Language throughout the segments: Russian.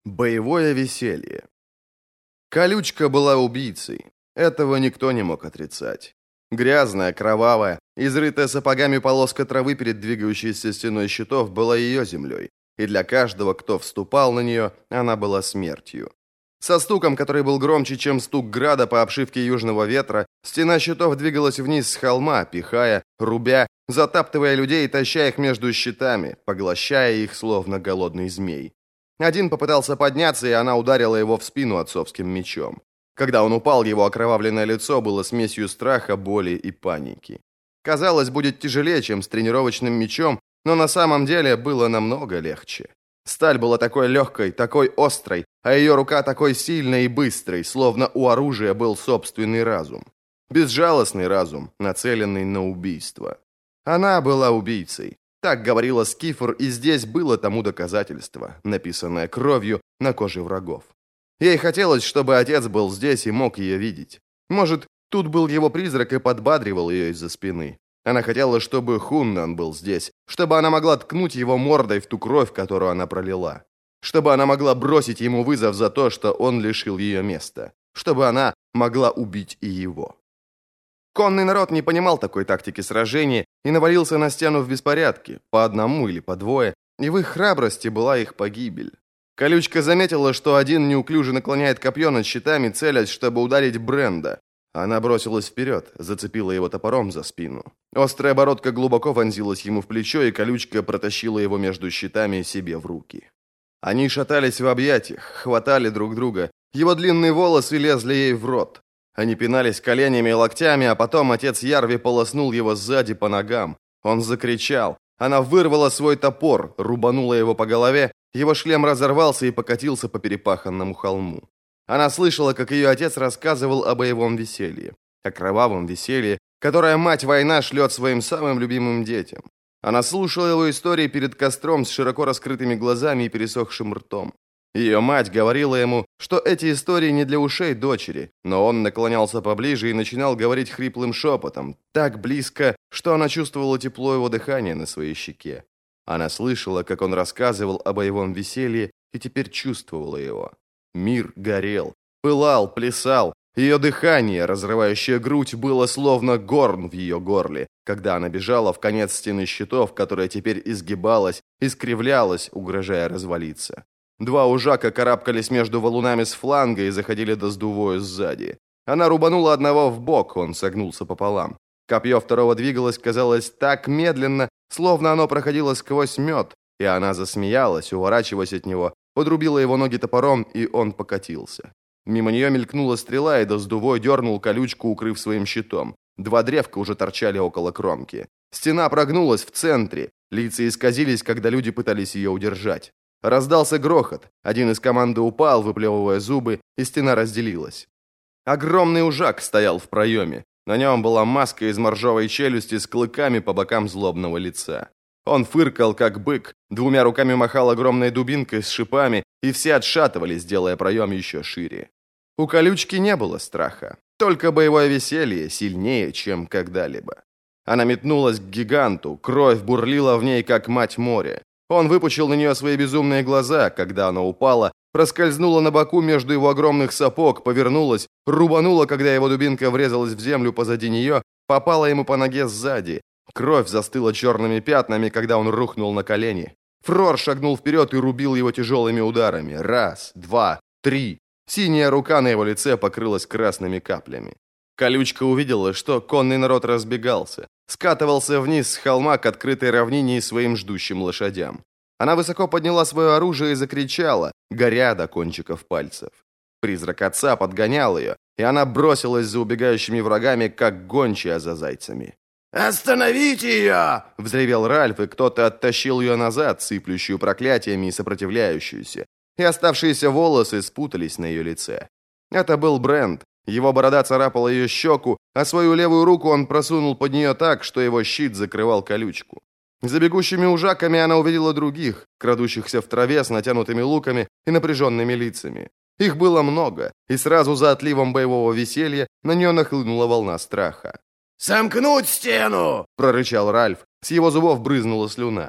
Боевое веселье. Колючка была убийцей. Этого никто не мог отрицать. Грязная, кровавая, изрытая сапогами полоска травы перед двигающейся стеной щитов была ее землей, и для каждого, кто вступал на нее, она была смертью. Со стуком, который был громче, чем стук града по обшивке южного ветра, стена щитов двигалась вниз с холма, пихая, рубя, затаптывая людей и таща их между щитами, поглощая их, словно голодный змей. Один попытался подняться, и она ударила его в спину отцовским мечом. Когда он упал, его окровавленное лицо было смесью страха, боли и паники. Казалось, будет тяжелее, чем с тренировочным мечом, но на самом деле было намного легче. Сталь была такой легкой, такой острой, а ее рука такой сильной и быстрой, словно у оружия был собственный разум. Безжалостный разум, нацеленный на убийство. Она была убийцей. Так говорила Скифор, и здесь было тому доказательство, написанное кровью на коже врагов. Ей хотелось, чтобы отец был здесь и мог ее видеть. Может, тут был его призрак и подбадривал ее из-за спины. Она хотела, чтобы Хуннан был здесь, чтобы она могла ткнуть его мордой в ту кровь, которую она пролила. Чтобы она могла бросить ему вызов за то, что он лишил ее места. Чтобы она могла убить и его. Конный народ не понимал такой тактики сражения и навалился на стену в беспорядке, по одному или по двое, и в их храбрости была их погибель. Колючка заметила, что один неуклюже наклоняет копье над щитами, целясь, чтобы ударить Бренда. Она бросилась вперед, зацепила его топором за спину. Острая бородка глубоко вонзилась ему в плечо, и колючка протащила его между щитами себе в руки. Они шатались в объятиях, хватали друг друга. Его длинные волосы лезли ей в рот. Они пинались коленями и локтями, а потом отец Ярви полоснул его сзади по ногам. Он закричал. Она вырвала свой топор, рубанула его по голове. Его шлем разорвался и покатился по перепаханному холму. Она слышала, как ее отец рассказывал о боевом веселье. О кровавом веселье, которое мать-война шлет своим самым любимым детям. Она слушала его истории перед костром с широко раскрытыми глазами и пересохшим ртом. Ее мать говорила ему, что эти истории не для ушей дочери, но он наклонялся поближе и начинал говорить хриплым шепотом, так близко, что она чувствовала тепло его дыхания на своей щеке. Она слышала, как он рассказывал о боевом веселье, и теперь чувствовала его. Мир горел, пылал, плясал. Ее дыхание, разрывающее грудь, было словно горн в ее горле, когда она бежала в конец стены щитов, которая теперь изгибалась, искривлялась, угрожая развалиться. Два ужака карабкались между валунами с фланга и заходили до сдувою сзади. Она рубанула одного в бок, он согнулся пополам. Копье второго двигалось, казалось, так медленно, словно оно проходило сквозь мед, и она засмеялась, уворачиваясь от него, подрубила его ноги топором, и он покатился. Мимо нее мелькнула стрела, и Доздувой дернул колючку, укрыв своим щитом. Два древка уже торчали около кромки. Стена прогнулась в центре, лица исказились, когда люди пытались ее удержать. Раздался грохот, один из команды упал, выплевывая зубы, и стена разделилась. Огромный ужак стоял в проеме. На нем была маска из моржовой челюсти с клыками по бокам злобного лица. Он фыркал, как бык, двумя руками махал огромной дубинкой с шипами, и все отшатывались, делая проем еще шире. У колючки не было страха, только боевое веселье сильнее, чем когда-либо. Она метнулась к гиганту, кровь бурлила в ней, как мать моря. Он выпучил на нее свои безумные глаза, когда она упала, проскользнула на боку между его огромных сапог, повернулась, рубанула, когда его дубинка врезалась в землю позади нее, попала ему по ноге сзади. Кровь застыла черными пятнами, когда он рухнул на колени. Фрор шагнул вперед и рубил его тяжелыми ударами. Раз, два, три. Синяя рука на его лице покрылась красными каплями. Колючка увидела, что конный народ разбегался, скатывался вниз с холма к открытой равнине и своим ждущим лошадям. Она высоко подняла свое оружие и закричала, горя до кончиков пальцев. Призрак отца подгонял ее, и она бросилась за убегающими врагами, как гончая за зайцами. «Остановите ее!» — взревел Ральф, и кто-то оттащил ее назад, сыплющую проклятиями и сопротивляющуюся, и оставшиеся волосы спутались на ее лице. Это был Брент. Его борода царапала ее щеку, а свою левую руку он просунул под нее так, что его щит закрывал колючку. За бегущими ужаками она увидела других, крадущихся в траве с натянутыми луками и напряженными лицами. Их было много, и сразу за отливом боевого веселья на нее нахлынула волна страха. «Сомкнуть стену!» – прорычал Ральф. С его зубов брызнула слюна.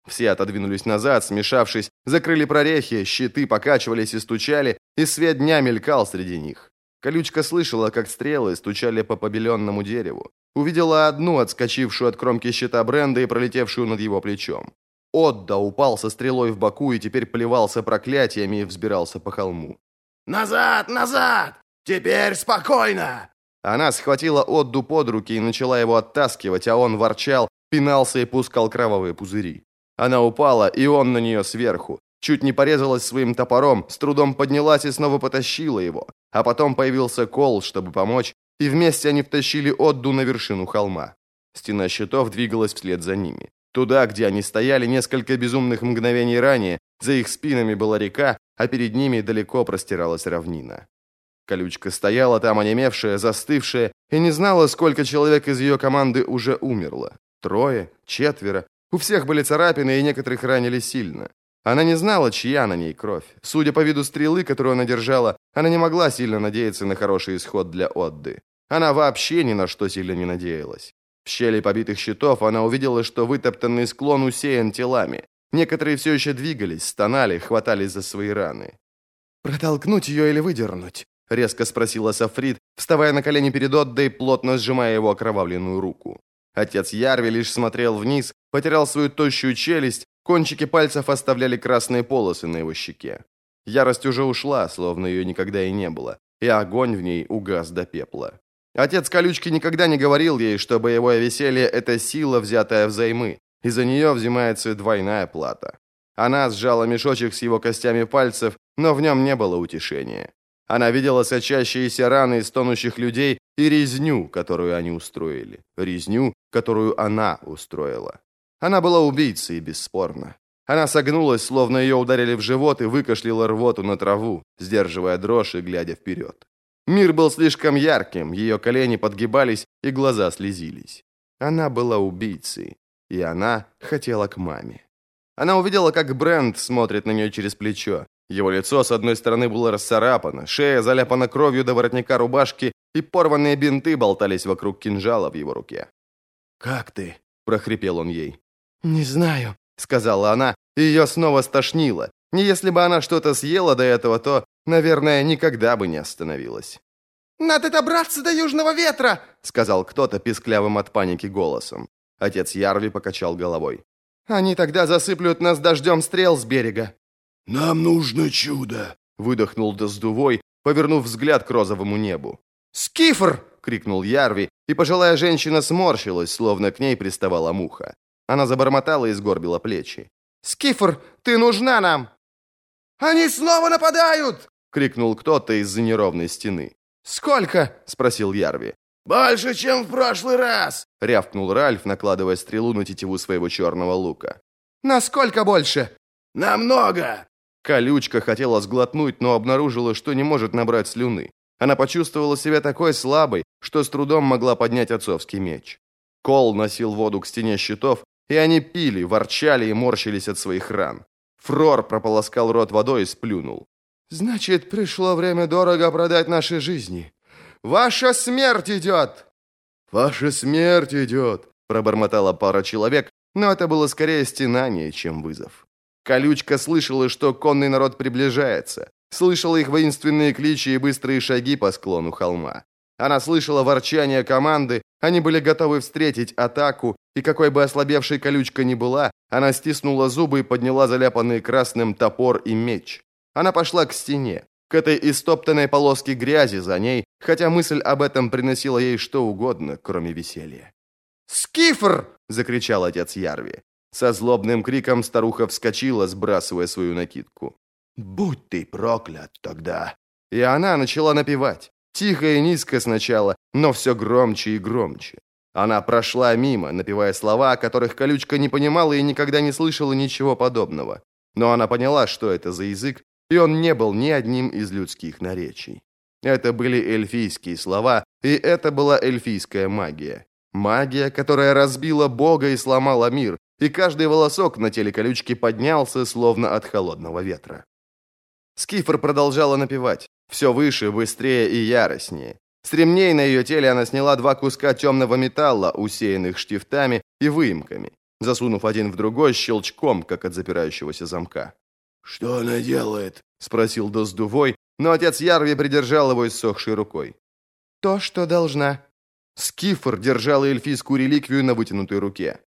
Все отодвинулись назад, смешавшись, закрыли прорехи, щиты покачивались и стучали, и свет дня мелькал среди них. Колючка слышала, как стрелы стучали по побеленному дереву. Увидела одну, отскочившую от кромки щита Бренда и пролетевшую над его плечом. Отда упал со стрелой в боку и теперь плевался проклятиями и взбирался по холму. «Назад, назад! Теперь спокойно!» Она схватила Отду под руки и начала его оттаскивать, а он ворчал, пинался и пускал кровавые пузыри. Она упала, и он на нее сверху. Чуть не порезалась своим топором, с трудом поднялась и снова потащила его. А потом появился Кол, чтобы помочь, и вместе они втащили Отду на вершину холма. Стена щитов двигалась вслед за ними. Туда, где они стояли несколько безумных мгновений ранее, за их спинами была река, а перед ними далеко простиралась равнина. Колючка стояла там, онемевшая, застывшая, и не знала, сколько человек из ее команды уже умерло. 3, 4. У всех были царапины, и некоторых ранили сильно. Она не знала, чья на ней кровь. Судя по виду стрелы, которую она держала, она не могла сильно надеяться на хороший исход для Отды. Она вообще ни на что сильно не надеялась. В щели побитых щитов она увидела, что вытоптанный склон усеян телами. Некоторые все еще двигались, стонали, хватались за свои раны. «Протолкнуть ее или выдернуть?» — резко спросила Сафрид, вставая на колени перед Отдой, плотно сжимая его окровавленную руку. Отец Ярви лишь смотрел вниз, потерял свою тощую челюсть, кончики пальцев оставляли красные полосы на его щеке. Ярость уже ушла, словно ее никогда и не было, и огонь в ней угас до пепла. Отец Колючки никогда не говорил ей, что боевое веселье – это сила, взятая взаймы, и за нее взимается двойная плата. Она сжала мешочек с его костями пальцев, но в нем не было утешения. Она видела сочащиеся раны из тонущих людей и резню, которую они устроили. Резню, которую она устроила. Она была убийцей, бесспорно. Она согнулась, словно ее ударили в живот, и выкашляла рвоту на траву, сдерживая дрожь и глядя вперед. Мир был слишком ярким, ее колени подгибались и глаза слезились. Она была убийцей, и она хотела к маме. Она увидела, как Брент смотрит на нее через плечо. Его лицо с одной стороны было расцарапано, шея заляпана кровью до воротника рубашки, и порванные бинты болтались вокруг кинжала в его руке. «Как ты?» – прохрипел он ей. «Не знаю», – сказала она, и ее снова стошнило. Не если бы она что-то съела до этого, то, наверное, никогда бы не остановилась. «Надо добраться до Южного ветра!» — сказал кто-то писклявым от паники голосом. Отец Ярви покачал головой. «Они тогда засыплют нас дождем стрел с берега». «Нам нужно чудо!» — выдохнул Доздувой, повернув взгляд к розовому небу. «Скифр!» — крикнул Ярви, и пожилая женщина сморщилась, словно к ней приставала муха. Она забормотала и сгорбила плечи. «Скифр, ты нужна нам!» «Они снова нападают!» — крикнул кто-то из-за неровной стены. «Сколько?» — спросил Ярви. «Больше, чем в прошлый раз!» — рявкнул Ральф, накладывая стрелу на тетиву своего черного лука. «Насколько больше?» «Намного!» Колючка хотела сглотнуть, но обнаружила, что не может набрать слюны. Она почувствовала себя такой слабой, что с трудом могла поднять отцовский меч. Кол носил воду к стене щитов, и они пили, ворчали и морщились от своих ран. Фрор прополоскал рот водой и сплюнул. «Значит, пришло время дорого продать наши жизни. Ваша смерть идет!» «Ваша смерть идет!» – пробормотала пара человек, но это было скорее стенание, чем вызов. Колючка слышала, что конный народ приближается, слышала их воинственные кличи и быстрые шаги по склону холма. Она слышала ворчание команды, они были готовы встретить атаку, и какой бы ослабевшей Колючка ни была, она стиснула зубы и подняла заляпанный красным топор и меч. Она пошла к стене, к этой истоптанной полоске грязи за ней, хотя мысль об этом приносила ей что угодно, кроме веселья. «Скифр!» — закричал отец Ярви. Со злобным криком старуха вскочила, сбрасывая свою накидку. «Будь ты проклят тогда!» И она начала напевать. Тихо и низко сначала, но все громче и громче. Она прошла мимо, напевая слова, о которых Колючка не понимала и никогда не слышала ничего подобного. Но она поняла, что это за язык, и он не был ни одним из людских наречий. Это были эльфийские слова, и это была эльфийская магия. Магия, которая разбила Бога и сломала мир, и каждый волосок на теле Колючки поднялся, словно от холодного ветра. Скифр продолжала напевать, все выше, быстрее и яростнее. С ремней на ее теле она сняла 2 куска темного металла, усеянных штифтами и выемками. засунув один в другой щелчком, как от запирающегося замка. «Что она делает?» — спросил Доздувой, но отец Ярви придержал его иссохшей рукой. То, что должна. Скифр держал эльфийскую реликвию на вытянутой руке.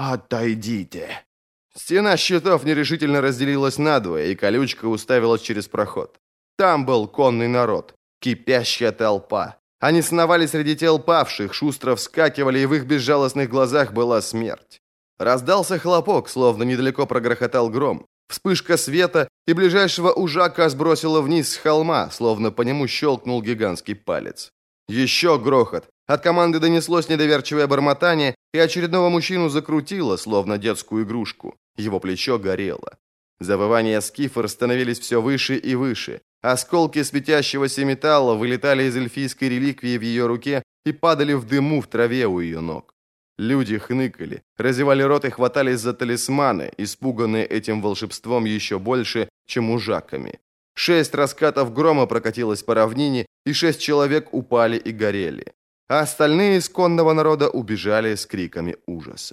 «Отойдите!» Стена щитов нерешительно разделилась надвое, и колючка уставилась через проход. Там был конный народ, кипящая толпа. Они сновали среди тел павших, шустро вскакивали, и в их безжалостных глазах была смерть. Раздался хлопок, словно недалеко прогрохотал гром. Вспышка света, и ближайшего ужака сбросило вниз с холма, словно по нему щелкнул гигантский палец. Еще грохот. От команды донеслось недоверчивое бормотание, и очередного мужчину закрутило, словно детскую игрушку. Его плечо горело. Завывания скифр становились все выше и выше. Осколки светящегося металла вылетали из эльфийской реликвии в ее руке и падали в дыму в траве у ее ног. Люди хныкали, разевали рот и хватались за талисманы, испуганные этим волшебством еще больше, чем ужаками. 6 раскатов грома прокатилось по равнине, и 6 человек упали и горели. А остальные из конного народа убежали с криками ужаса.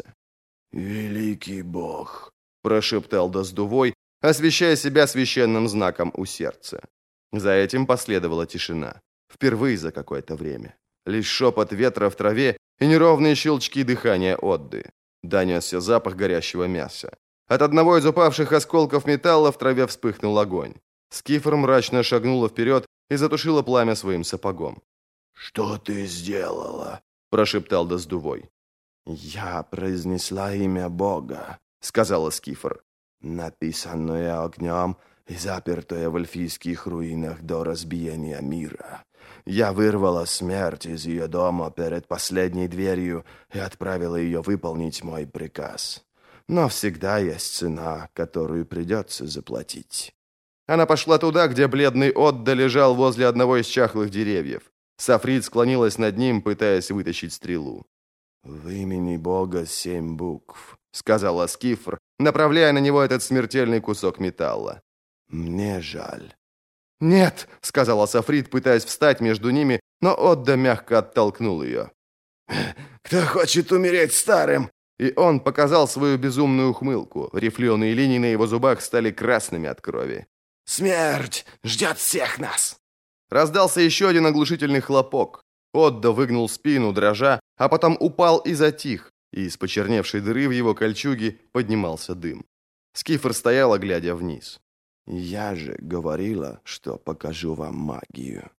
«Великий бог!» – прошептал Доздувой, освещая себя священным знаком у сердца. За этим последовала тишина. Впервые за какое-то время. Лишь шепот ветра в траве и неровные щелчки дыхания Одды. Донесся запах горящего мяса. От одного из упавших осколков металла в траве вспыхнул огонь. Скифр мрачно шагнула вперед и затушила пламя своим сапогом. «Что ты сделала?» – прошептал Доздувой. «Я произнесла имя Бога», — сказала Скифр, «написанное огнем и запертое в эльфийских руинах до разбиения мира. Я вырвала смерть из ее дома перед последней дверью и отправила ее выполнить мой приказ. Но всегда есть цена, которую придется заплатить». Она пошла туда, где бледный Отда лежал возле одного из чахлых деревьев. Сафрид склонилась над ним, пытаясь вытащить стрелу. «В имени Бога 7 букв», — сказала Скифр, направляя на него этот смертельный кусок металла. «Мне жаль». «Нет», — сказала Сафрид, пытаясь встать между ними, но Отда мягко оттолкнул ее. «Кто хочет умереть старым?» И он показал свою безумную ухмылку. Рифленые линии на его зубах стали красными от крови. «Смерть ждет всех нас!» Раздался еще один оглушительный хлопок. Отда выгнул спину, дрожа, а потом упал и затих, и из почерневшей дыры в его кольчуге поднимался дым. Скифр стояла, глядя вниз. «Я же говорила, что покажу вам магию».